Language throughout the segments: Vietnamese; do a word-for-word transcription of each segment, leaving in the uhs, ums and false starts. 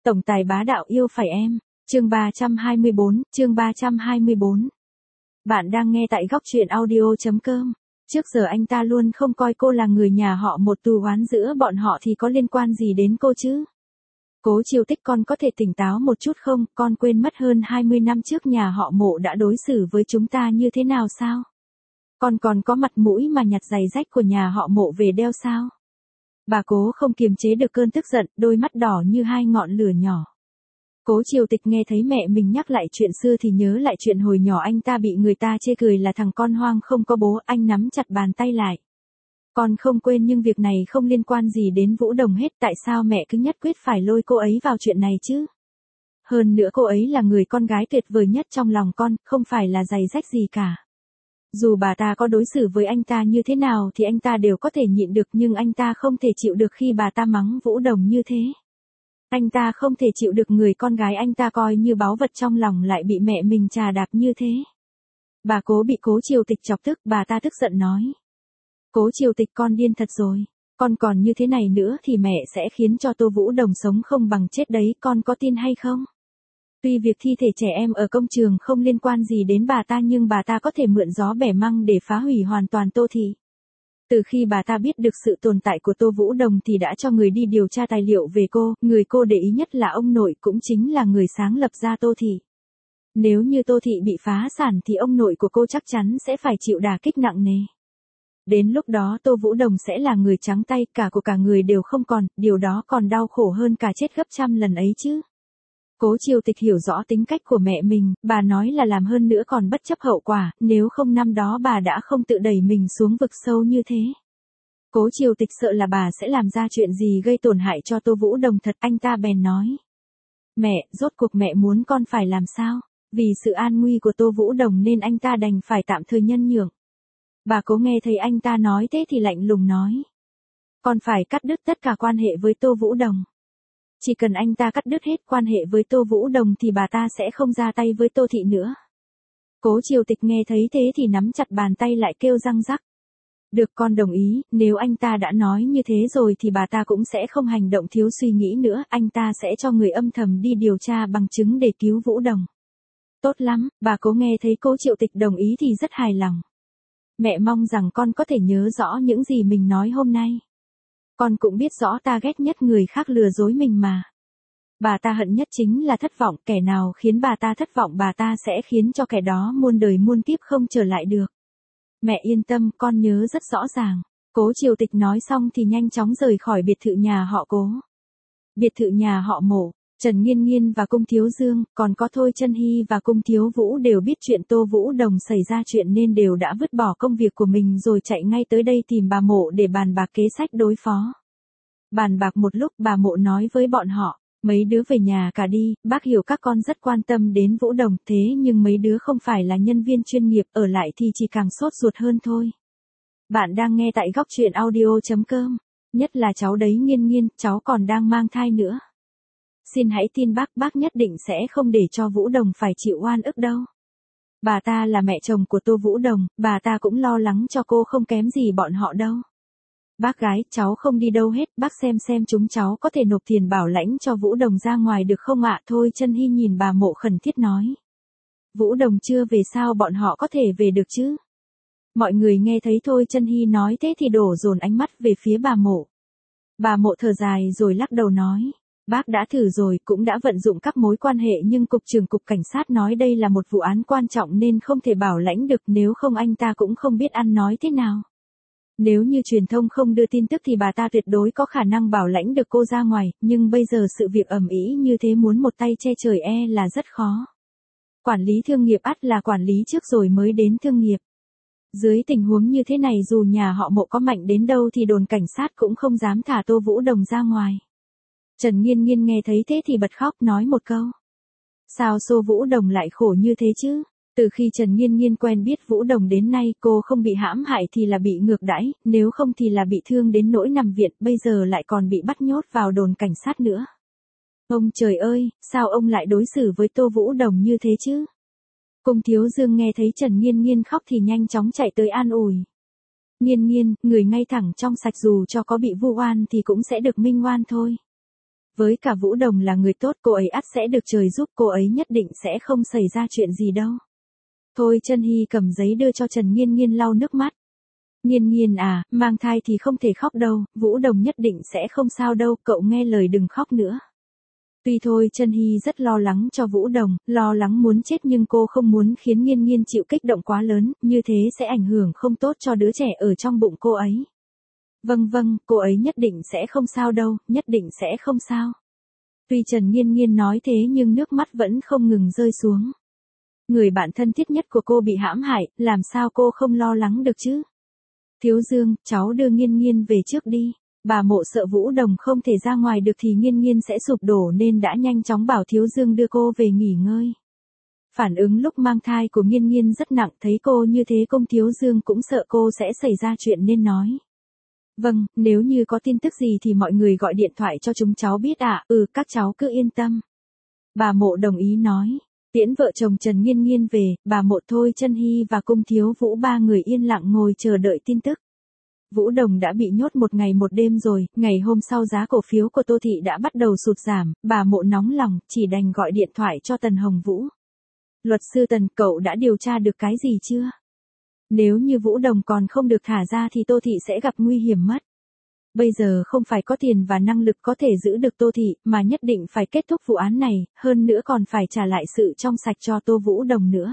Tổng tài bá đạo yêu phải em. Chương ba trăm hai mươi bốn, chương ba trăm hai mươi bốn. Bạn đang nghe tại góc truyện audio chấm com. Trước giờ anh ta luôn không coi cô là người nhà họ một, tù oán giữa bọn họ thì có liên quan gì đến cô chứ? Cố Chiêu Tích, con có thể tỉnh táo một chút không? Con quên mất hơn hai mươi năm trước nhà họ Mộ đã đối xử với chúng ta như thế nào sao? Con còn có mặt mũi mà nhặt giày rách của nhà họ Mộ về đeo sao? Bà Cố không kiềm chế được cơn tức giận, đôi mắt đỏ như hai ngọn lửa nhỏ. Cố Chiêu Tịch nghe thấy mẹ mình nhắc lại chuyện xưa thì nhớ lại chuyện hồi nhỏ anh ta bị người ta chê cười là thằng con hoang không có bố, anh nắm chặt bàn tay lại. Con không quên, nhưng việc này không liên quan gì đến Vũ Đồng hết, tại sao mẹ cứ nhất quyết phải lôi cô ấy vào chuyện này chứ? Hơn nữa cô ấy là người con gái tuyệt vời nhất trong lòng con, không phải là giày rách gì cả. Dù bà ta có đối xử với anh ta như thế nào thì anh ta đều có thể nhịn được, nhưng anh ta không thể chịu được khi bà ta mắng Vũ Đồng như thế. Anh ta không thể chịu được người con gái anh ta coi như báu vật trong lòng lại bị mẹ mình trà đạp như thế. Bà Cố bị Cố Chiêu Tịch chọc tức, bà ta tức giận nói. Cố Chiêu Tịch, con điên thật rồi. Con còn như thế này nữa thì mẹ sẽ khiến cho Tô Vũ Đồng sống không bằng chết đấy, con có tin hay không? Tuy việc thi thể trẻ em ở công trường không liên quan gì đến bà ta, nhưng bà ta có thể mượn gió bẻ măng để phá hủy hoàn toàn Tô Thị. Từ khi bà ta biết được sự tồn tại của Tô Vũ Đồng thì đã cho người đi điều tra tài liệu về cô, người cô để ý nhất là ông nội, cũng chính là người sáng lập ra Tô Thị. Nếu như Tô Thị bị phá sản thì ông nội của cô chắc chắn sẽ phải chịu đả kích nặng nề. Đến lúc đó Tô Vũ Đồng sẽ là người trắng tay, cả của cả người đều không còn, điều đó còn đau khổ hơn cả chết gấp trăm lần ấy chứ. Cố Chiêu Tịch hiểu rõ tính cách của mẹ mình, bà nói là làm hơn nữa còn bất chấp hậu quả, nếu không năm đó bà đã không tự đẩy mình xuống vực sâu như thế. Cố Chiêu Tịch sợ là bà sẽ làm ra chuyện gì gây tổn hại cho Tô Vũ Đồng thật, anh ta bèn nói. Mẹ, rốt cuộc mẹ muốn con phải làm sao? Vì sự an nguy của Tô Vũ Đồng nên anh ta đành phải tạm thời nhân nhượng. Bà Cố nghe thấy anh ta nói thế thì lạnh lùng nói. Con phải cắt đứt tất cả quan hệ với Tô Vũ Đồng. Chỉ cần anh ta cắt đứt hết quan hệ với Tô Vũ Đồng thì bà ta sẽ không ra tay với Tô Thị nữa. Cố Chiêu Tịch nghe thấy thế thì nắm chặt bàn tay lại, kêu răng rắc. Được, con đồng ý, nếu anh ta đã nói như thế rồi thì bà ta cũng sẽ không hành động thiếu suy nghĩ nữa, anh ta sẽ cho người âm thầm đi điều tra bằng chứng để cứu Vũ Đồng. Tốt lắm, bà Cố nghe thấy Cố Chiêu Tịch đồng ý thì rất hài lòng. Mẹ mong rằng con có thể nhớ rõ những gì mình nói hôm nay. Con cũng biết rõ ta ghét nhất người khác lừa dối mình mà. Bà ta hận nhất chính là thất vọng, kẻ nào khiến bà ta thất vọng bà ta sẽ khiến cho kẻ đó muôn đời muôn kiếp không trở lại được. Mẹ yên tâm, con nhớ rất rõ ràng. Cố Chiêu Tịch nói xong thì nhanh chóng rời khỏi biệt thự nhà họ Cố. Biệt thự nhà họ Mộ, Trần Nghiên Nghiên và Cung Thiếu Dương, còn có Thôi Chân Hy và Cung Thiếu Vũ đều biết chuyện Tô Vũ Đồng xảy ra chuyện nên đều đã vứt bỏ công việc của mình rồi chạy ngay tới đây tìm bà Mộ để bàn bạc kế sách đối phó. Bàn bạc một lúc, bà Mộ nói với bọn họ, mấy đứa về nhà cả đi, bác hiểu các con rất quan tâm đến Vũ Đồng, thế nhưng mấy đứa không phải là nhân viên chuyên nghiệp, ở lại thì chỉ càng sốt ruột hơn thôi. Bạn đang nghe tại góc truyện audio chấm com, nhất là cháu đấy Nghiên Nghiên, cháu còn đang mang thai nữa. Xin hãy tin bác, bác nhất định sẽ không để cho Vũ Đồng phải chịu oan ức đâu. Bà ta là mẹ chồng của Tô Vũ Đồng, bà ta cũng lo lắng cho cô không kém gì bọn họ đâu. Bác gái, cháu không đi đâu hết, bác xem xem chúng cháu có thể nộp tiền bảo lãnh cho Vũ Đồng ra ngoài được không ạ? Thôi Chân Hy nhìn bà Mộ khẩn thiết nói. Vũ Đồng chưa về sao bọn họ có thể về được chứ? Mọi người nghe thấy Thôi Chân Hy nói thế thì đổ dồn ánh mắt về phía bà Mộ. Bà Mộ thở dài rồi lắc đầu nói. Bác đã thử rồi, cũng đã vận dụng các mối quan hệ, nhưng cục trưởng cục cảnh sát nói đây là một vụ án quan trọng nên không thể bảo lãnh được, nếu không anh ta cũng không biết ăn nói thế nào. Nếu như truyền thông không đưa tin tức thì bà ta tuyệt đối có khả năng bảo lãnh được cô ra ngoài, nhưng bây giờ sự việc ầm ĩ như thế muốn một tay che trời e là rất khó. Quản lý thương nghiệp ắt là quản lý trước rồi mới đến thương nghiệp. Dưới tình huống như thế này dù nhà họ Mộ có mạnh đến đâu thì đồn cảnh sát cũng không dám thả Tô Vũ Đồng ra ngoài. Trần Nghiên Nghiên nghe thấy thế thì bật khóc nói một câu. Sao Tô Vũ Đồng lại khổ như thế chứ? Từ khi Trần Nghiên Nghiên quen biết Vũ Đồng đến nay cô không bị hãm hại thì là bị ngược đãi, nếu không thì là bị thương đến nỗi nằm viện, bây giờ lại còn bị bắt nhốt vào đồn cảnh sát nữa. Ông trời ơi, sao ông lại đối xử với Tô Vũ Đồng như thế chứ? Cung Thiếu Dương nghe thấy Trần Nghiên Nghiên khóc thì nhanh chóng chạy tới an ủi. Nghiên Nghiên, người ngay thẳng trong sạch dù cho có bị vu oan thì cũng sẽ được minh oan thôi. Với cả Vũ Đồng là người tốt, cô ấy ắt sẽ được trời giúp, cô ấy nhất định sẽ không xảy ra chuyện gì đâu. Thôi Chân Hy cầm giấy đưa cho Trần Nghiên Nghiên lau nước mắt. Nghiên Nghiên à, mang thai thì không thể khóc đâu, Vũ Đồng nhất định sẽ không sao đâu, cậu nghe lời đừng khóc nữa. Tuy Thôi Chân Hy rất lo lắng cho Vũ Đồng, lo lắng muốn chết nhưng cô không muốn khiến Nghiên Nghiên chịu kích động quá lớn, như thế sẽ ảnh hưởng không tốt cho đứa trẻ ở trong bụng cô ấy. Vâng vâng, cô ấy nhất định sẽ không sao đâu, nhất định sẽ không sao. Tuy Trần Nghiên Nghiên nói thế nhưng nước mắt vẫn không ngừng rơi xuống. Người bạn thân thiết nhất của cô bị hãm hại, làm sao cô không lo lắng được chứ? Thiếu Dương, cháu đưa Nghiên Nghiên về trước đi. Bà Mộ sợ Vũ Đồng không thể ra ngoài được thì Nghiên Nghiên sẽ sụp đổ nên đã nhanh chóng bảo Thiếu Dương đưa cô về nghỉ ngơi. Phản ứng lúc mang thai của Nghiên Nghiên rất nặng, thấy cô như thế công Thiếu Dương cũng sợ cô sẽ xảy ra chuyện nên nói. Vâng, nếu như có tin tức gì thì mọi người gọi điện thoại cho chúng cháu biết ạ, à. Ừ, các cháu cứ yên tâm. Bà Mộ đồng ý nói. Tiễn vợ chồng Trần Nghiên Nghiên về, bà Mộ, Thôi Chân Hy và Cung Thiếu Vũ ba người yên lặng ngồi chờ đợi tin tức. Vũ Đồng đã bị nhốt một ngày một đêm rồi, ngày hôm sau giá cổ phiếu của Tô Thị đã bắt đầu sụt giảm, bà Mộ nóng lòng, chỉ đành gọi điện thoại cho Tần Hồng Vũ. Luật sư Tần, cậu đã điều tra được cái gì chưa? Nếu như Vũ Đồng còn không được thả ra thì Tô Thị sẽ gặp nguy hiểm mất. Bây giờ không phải có tiền và năng lực có thể giữ được Tô Thị, mà nhất định phải kết thúc vụ án này, hơn nữa còn phải trả lại sự trong sạch cho Tô Vũ Đồng nữa.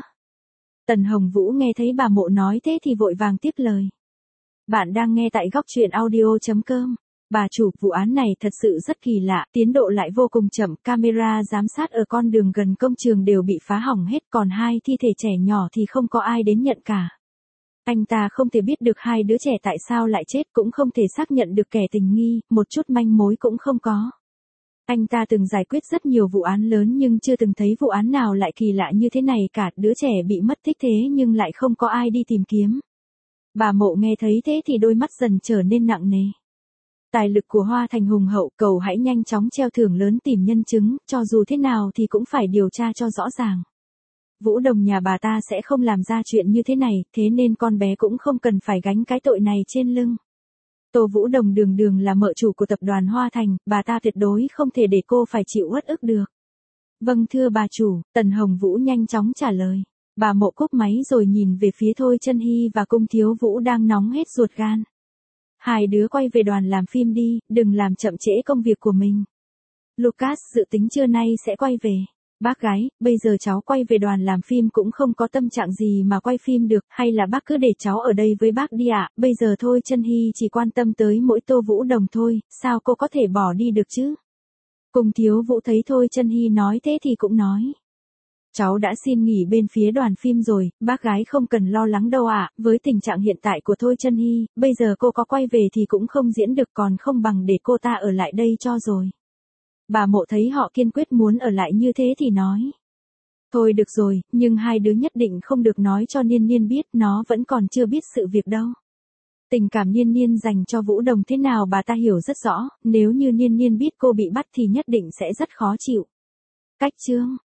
Tần Hồng Vũ nghe thấy bà Mộ nói thế thì vội vàng tiếp lời. Bạn đang nghe tại góc truyện audio chấm com. Bà chủ, vụ án này thật sự rất kỳ lạ, tiến độ lại vô cùng chậm, camera giám sát ở con đường gần công trường đều bị phá hỏng hết, còn hai thi thể trẻ nhỏ thì không có ai đến nhận cả. Anh ta không thể biết được hai đứa trẻ tại sao lại chết, cũng không thể xác nhận được kẻ tình nghi, một chút manh mối cũng không có. Anh ta từng giải quyết rất nhiều vụ án lớn nhưng chưa từng thấy vụ án nào lại kỳ lạ như thế này cả, đứa trẻ bị mất tích thế nhưng lại không có ai đi tìm kiếm. Bà Mộ nghe thấy thế thì đôi mắt dần trở nên nặng nề. Tài lực của Hoa Thành hùng hậu, cầu hãy nhanh chóng treo thưởng lớn tìm nhân chứng, cho dù thế nào thì cũng phải điều tra cho rõ ràng. Vũ Đồng nhà bà ta sẽ không làm ra chuyện như thế này, thế nên con bé cũng không cần phải gánh cái tội này trên lưng. Tô Vũ Đồng đường đường là mợ chủ của tập đoàn Hoa Thành, bà ta tuyệt đối không thể để cô phải chịu uất ức được. Vâng thưa bà chủ, Tần Hồng Vũ nhanh chóng trả lời. Bà Mộ cúp máy rồi nhìn về phía Thôi Chân Hy và Cung Thiếu Vũ đang nóng hết ruột gan. Hai đứa quay về đoàn làm phim đi, đừng làm chậm trễ công việc của mình. Lucas dự tính trưa nay sẽ quay về. Bác gái, bây giờ cháu quay về đoàn làm phim cũng không có tâm trạng gì mà quay phim được, hay là bác cứ để cháu ở đây với bác đi ạ, à? Bây giờ Thôi Chân Hy chỉ quan tâm tới mỗi Tô Vũ Đồng thôi, sao cô có thể bỏ đi được chứ? Cung Thiếu Vũ thấy Thôi Chân Hy nói thế thì cũng nói. Cháu đã xin nghỉ bên phía đoàn phim rồi, bác gái không cần lo lắng đâu ạ, à. Với tình trạng hiện tại của Thôi Chân Hy, bây giờ cô có quay về thì cũng không diễn được, còn không bằng để cô ta ở lại đây cho rồi. Bà Mộ thấy họ kiên quyết muốn ở lại như thế thì nói. Thôi được rồi, nhưng hai đứa nhất định không được nói cho Niên Niên biết, nó vẫn còn chưa biết sự việc đâu. Tình cảm Niên Niên dành cho Vũ Đồng thế nào bà ta hiểu rất rõ, nếu như Niên Niên biết cô bị bắt thì nhất định sẽ rất khó chịu. Cách chương